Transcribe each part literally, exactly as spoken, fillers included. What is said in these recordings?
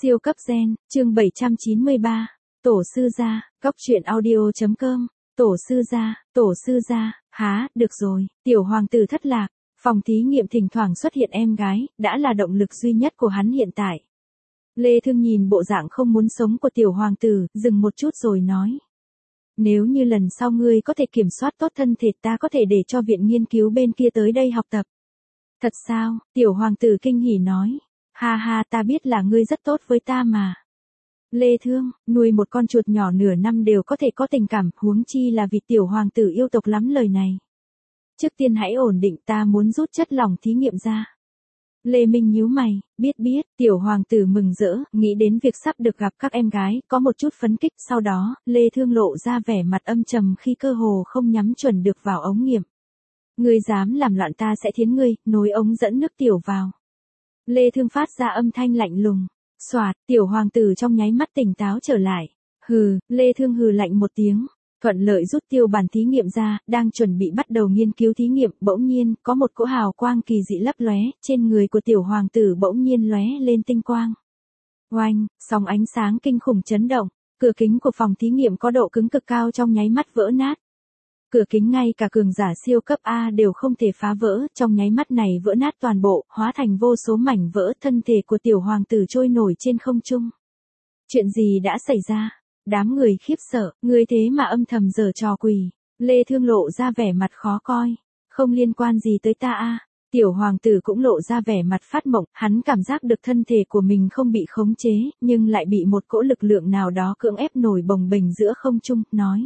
Siêu cấp gen, chương bảy trăm chín mươi ba, tổ sư gia, góc truyện audio.com, tổ sư gia, tổ sư gia, há, được rồi, tiểu hoàng tử thất lạc, phòng thí nghiệm thỉnh thoảng xuất hiện em gái, đã là động lực duy nhất của hắn hiện tại. Lê Thương nhìn bộ dạng không muốn sống của tiểu hoàng tử, dừng một chút rồi nói. Nếu như lần sau ngươi có thể kiểm soát tốt thân thể ta có thể để cho viện nghiên cứu bên kia tới đây học tập. Thật sao, tiểu hoàng tử kinh hỉ nói. Ha ha, ta biết là ngươi rất tốt với ta mà. Lê Thương, nuôi một con chuột nhỏ nửa năm đều có thể có tình cảm, huống chi là vì tiểu hoàng tử yêu tộc lắm lời này. Trước tiên hãy ổn định, ta muốn rút chất lỏng thí nghiệm ra. Lê Minh nhíu mày, biết biết, tiểu hoàng tử mừng rỡ, nghĩ đến việc sắp được gặp các em gái, có một chút phấn kích, sau đó, Lê Thương lộ ra vẻ mặt âm trầm khi cơ hồ không nhắm chuẩn được vào ống nghiệm. Ngươi dám làm loạn ta sẽ thiến ngươi, nối ống dẫn nước tiểu vào. Lê Thương phát ra âm thanh lạnh lùng. Soạt, tiểu hoàng tử trong nháy mắt tỉnh táo trở lại. Hừ, Lê Thương hừ lạnh một tiếng. Thuận lợi rút tiêu bàn thí nghiệm ra, đang chuẩn bị bắt đầu nghiên cứu thí nghiệm, bỗng nhiên, có một cỗ hào quang kỳ dị lấp lóe, trên người của tiểu hoàng tử bỗng nhiên lóe lên tinh quang. Oanh, sóng ánh sáng kinh khủng chấn động, cửa kính của phòng thí nghiệm có độ cứng cực cao trong nháy mắt vỡ nát. Cửa kính ngay cả cường giả siêu cấp A đều không thể phá vỡ, trong nháy mắt này vỡ nát toàn bộ, hóa thành vô số mảnh vỡ, thân thể của tiểu hoàng tử trôi nổi trên không trung. Chuyện gì đã xảy ra? Đám người khiếp sợ, người thế mà âm thầm giở trò quỷ. Lê Thương lộ ra vẻ mặt khó coi. Không liên quan gì tới ta a. Tiểu hoàng tử cũng lộ ra vẻ mặt phát mộng, hắn cảm giác được thân thể của mình không bị khống chế, nhưng lại bị một cỗ lực lượng nào đó cưỡng ép nổi bồng bềnh giữa không trung, nói.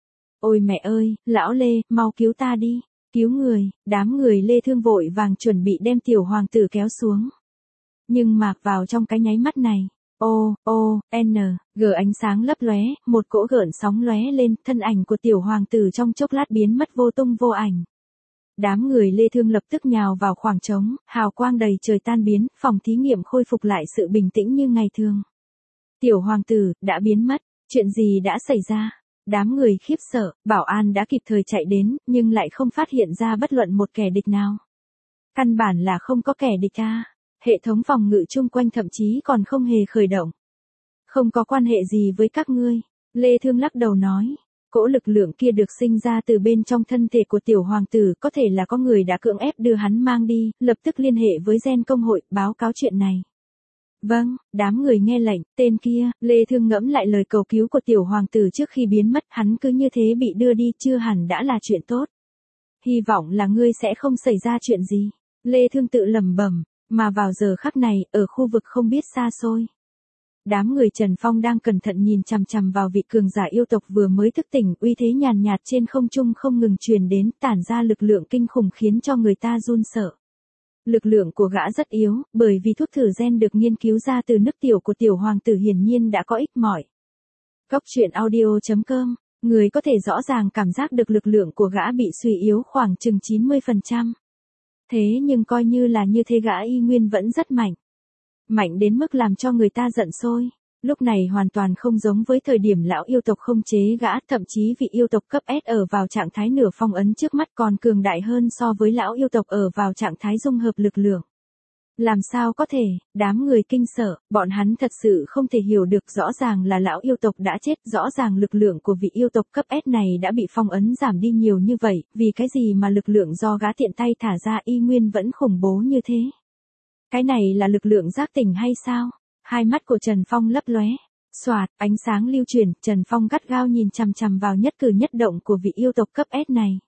Ôi mẹ ơi, lão Lê, mau cứu ta đi, cứu người, đám người Lê Thương vội vàng chuẩn bị đem tiểu hoàng tử kéo xuống. Nhưng mà vào trong cái nháy mắt này, O, O, N, G ánh sáng lấp lóe, một cỗ gợn sóng lóe lên, thân ảnh của tiểu hoàng tử trong chốc lát biến mất vô tung vô ảnh. Đám người Lê Thương lập tức nhào vào khoảng trống, hào quang đầy trời tan biến, phòng thí nghiệm khôi phục lại sự bình tĩnh như ngày thường. Tiểu hoàng tử, đã biến mất, chuyện gì đã xảy ra? Đám người khiếp sợ, bảo an đã kịp thời chạy đến, nhưng lại không phát hiện ra bất luận một kẻ địch nào. Căn bản là không có kẻ địch a. Hệ thống phòng ngự chung quanh thậm chí còn không hề khởi động. Không có quan hệ gì với các ngươi, Lê Thương lắc đầu nói. Cỗ lực lượng kia được sinh ra từ bên trong thân thể của tiểu hoàng tử, có thể là có người đã cưỡng ép đưa hắn mang đi, lập tức liên hệ với gen công hội, báo cáo chuyện này. Vâng, đám người nghe lệnh, tên kia, Lê Thương ngẫm lại lời cầu cứu của tiểu hoàng tử trước khi biến mất, hắn cứ như thế bị đưa đi, chưa hẳn đã là chuyện tốt. Hy vọng là ngươi sẽ không xảy ra chuyện gì, Lê Thương tự lẩm bẩm, mà vào giờ khắc này, ở khu vực không biết xa xôi. Đám người Trần Phong đang cẩn thận nhìn chằm chằm vào vị cường giả yêu tộc vừa mới thức tỉnh, uy thế nhàn nhạt trên không trung không ngừng truyền đến, tản ra lực lượng kinh khủng khiến cho người ta run sợ. Lực lượng của gã rất yếu, bởi vì thuốc thử gen được nghiên cứu ra từ nước tiểu của tiểu hoàng tử hiển nhiên đã có ích mỏi. Góc truyện audio.com, người có thể rõ ràng cảm giác được lực lượng của gã bị suy yếu khoảng chừng chín mươi phần trăm. Thế nhưng coi như là như thế gã y nguyên vẫn rất mạnh. Mạnh đến mức làm cho người ta giận sôi. Lúc này hoàn toàn không giống với thời điểm lão yêu tộc không chế gã, thậm chí vị yêu tộc cấp S ở vào trạng thái nửa phong ấn trước mắt còn cường đại hơn so với lão yêu tộc ở vào trạng thái dung hợp lực lượng. Làm sao có thể, đám người kinh sợ, bọn hắn thật sự không thể hiểu được, rõ ràng là lão yêu tộc đã chết, rõ ràng lực lượng của vị yêu tộc cấp S này đã bị phong ấn giảm đi nhiều như vậy, vì cái gì mà lực lượng do gã tiện tay thả ra y nguyên vẫn khủng bố như thế. Cái này là lực lượng giác tỉnh hay sao? Hai mắt của Trần Phong lấp lóe. Soạt, ánh sáng lưu truyền, Trần Phong gắt gao nhìn chằm chằm vào nhất cử nhất động của vị yêu tộc cấp S này.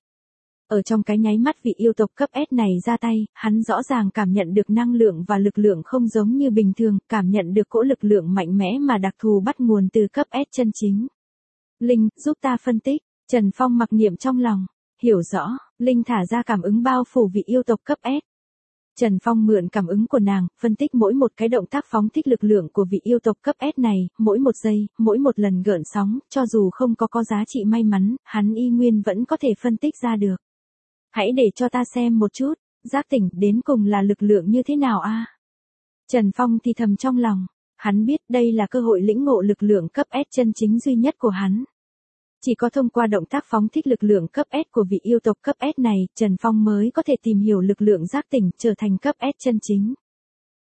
Ở trong cái nháy mắt vị yêu tộc cấp S này ra tay, hắn rõ ràng cảm nhận được năng lượng và lực lượng không giống như bình thường, cảm nhận được cỗ lực lượng mạnh mẽ mà đặc thù bắt nguồn từ cấp S chân chính. Linh, giúp ta phân tích, Trần Phong mặc niệm trong lòng, hiểu rõ, Linh thả ra cảm ứng bao phủ vị yêu tộc cấp S. Trần Phong mượn cảm ứng của nàng, phân tích mỗi một cái động tác phóng thích lực lượng của vị yêu tộc cấp S này, mỗi một giây, mỗi một lần gợn sóng, cho dù không có có giá trị may mắn, hắn y nguyên vẫn có thể phân tích ra được. Hãy để cho ta xem một chút, giác tỉnh đến cùng là lực lượng như thế nào a? Trần Phong thì thầm trong lòng, hắn biết đây là cơ hội lĩnh ngộ lực lượng cấp S chân chính duy nhất của hắn. Chỉ có thông qua động tác phóng thích lực lượng cấp S của vị yêu tộc cấp S này, Trần Phong mới có thể tìm hiểu lực lượng giác tỉnh trở thành cấp S chân chính.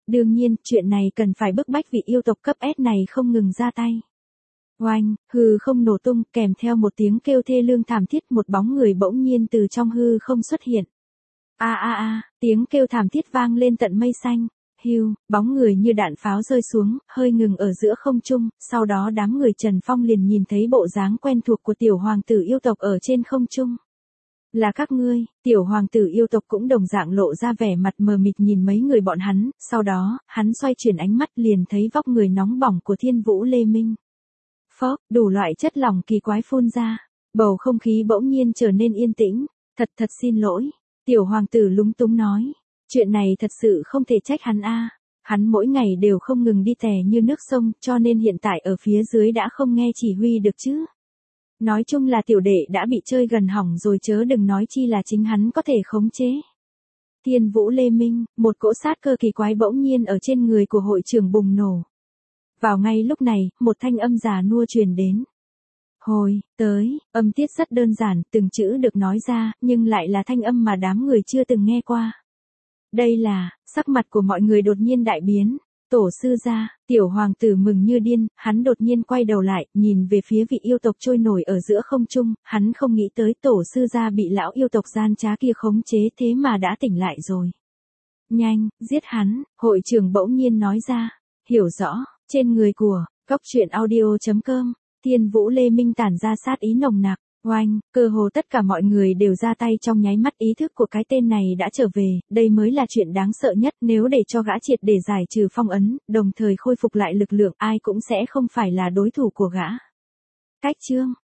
Đương nhiên, chuyện này cần phải bức bách vị yêu tộc cấp S này không ngừng ra tay. Oanh, hư không nổ tung, kèm theo một tiếng kêu thê lương thảm thiết, một bóng người bỗng nhiên từ trong hư không xuất hiện. A a a, tiếng kêu thảm thiết vang lên tận mây xanh. Hưu, bóng người như đạn pháo rơi xuống, hơi ngừng ở giữa không trung, sau đó đám người Trần Phong liền nhìn thấy bộ dáng quen thuộc của tiểu hoàng tử yêu tộc ở trên không trung. Là các ngươi, tiểu hoàng tử yêu tộc cũng đồng dạng lộ ra vẻ mặt mờ mịt nhìn mấy người bọn hắn, sau đó, hắn xoay chuyển ánh mắt liền thấy vóc người nóng bỏng của Thiên Vũ Lê Minh. Phốc, đủ loại chất lỏng kỳ quái phun ra, bầu không khí bỗng nhiên trở nên yên tĩnh, thật thật xin lỗi, tiểu hoàng tử lúng túng nói, chuyện này thật sự không thể trách hắn a, hắn mỗi ngày đều không ngừng đi tè như nước sông, cho nên hiện tại ở phía dưới đã không nghe chỉ huy được chứ. Nói chung là tiểu đệ đã bị chơi gần hỏng rồi chớ đừng nói chi là chính hắn có thể khống chế. Thiên Vũ Lê Minh, một cỗ sát cơ kỳ quái bỗng nhiên ở trên người của hội trưởng bùng nổ. Vào ngay lúc này, một thanh âm già nua truyền đến. Hồi, tới, âm tiết rất đơn giản, từng chữ được nói ra, nhưng lại là thanh âm mà đám người chưa từng nghe qua. Đây là, sắc mặt của mọi người đột nhiên đại biến. Tổ sư gia, tiểu hoàng tử mừng như điên, hắn đột nhiên quay đầu lại, nhìn về phía vị yêu tộc trôi nổi ở giữa không trung, hắn không nghĩ tới tổ sư gia bị lão yêu tộc gian trá kia khống chế thế mà đã tỉnh lại rồi. Nhanh, giết hắn, hội trưởng bỗng nhiên nói ra, hiểu rõ, trên người của, cóc truyện audio chấm com, Thiên Vũ Lê Minh tản ra sát ý nồng nặc. Oanh, cơ hồ tất cả mọi người đều ra tay trong nháy mắt, ý thức của cái tên này đã trở về, đây mới là chuyện đáng sợ nhất, nếu để cho gã triệt để giải trừ phong ấn, đồng thời khôi phục lại lực lượng, ai cũng sẽ không phải là đối thủ của gã. Cách chương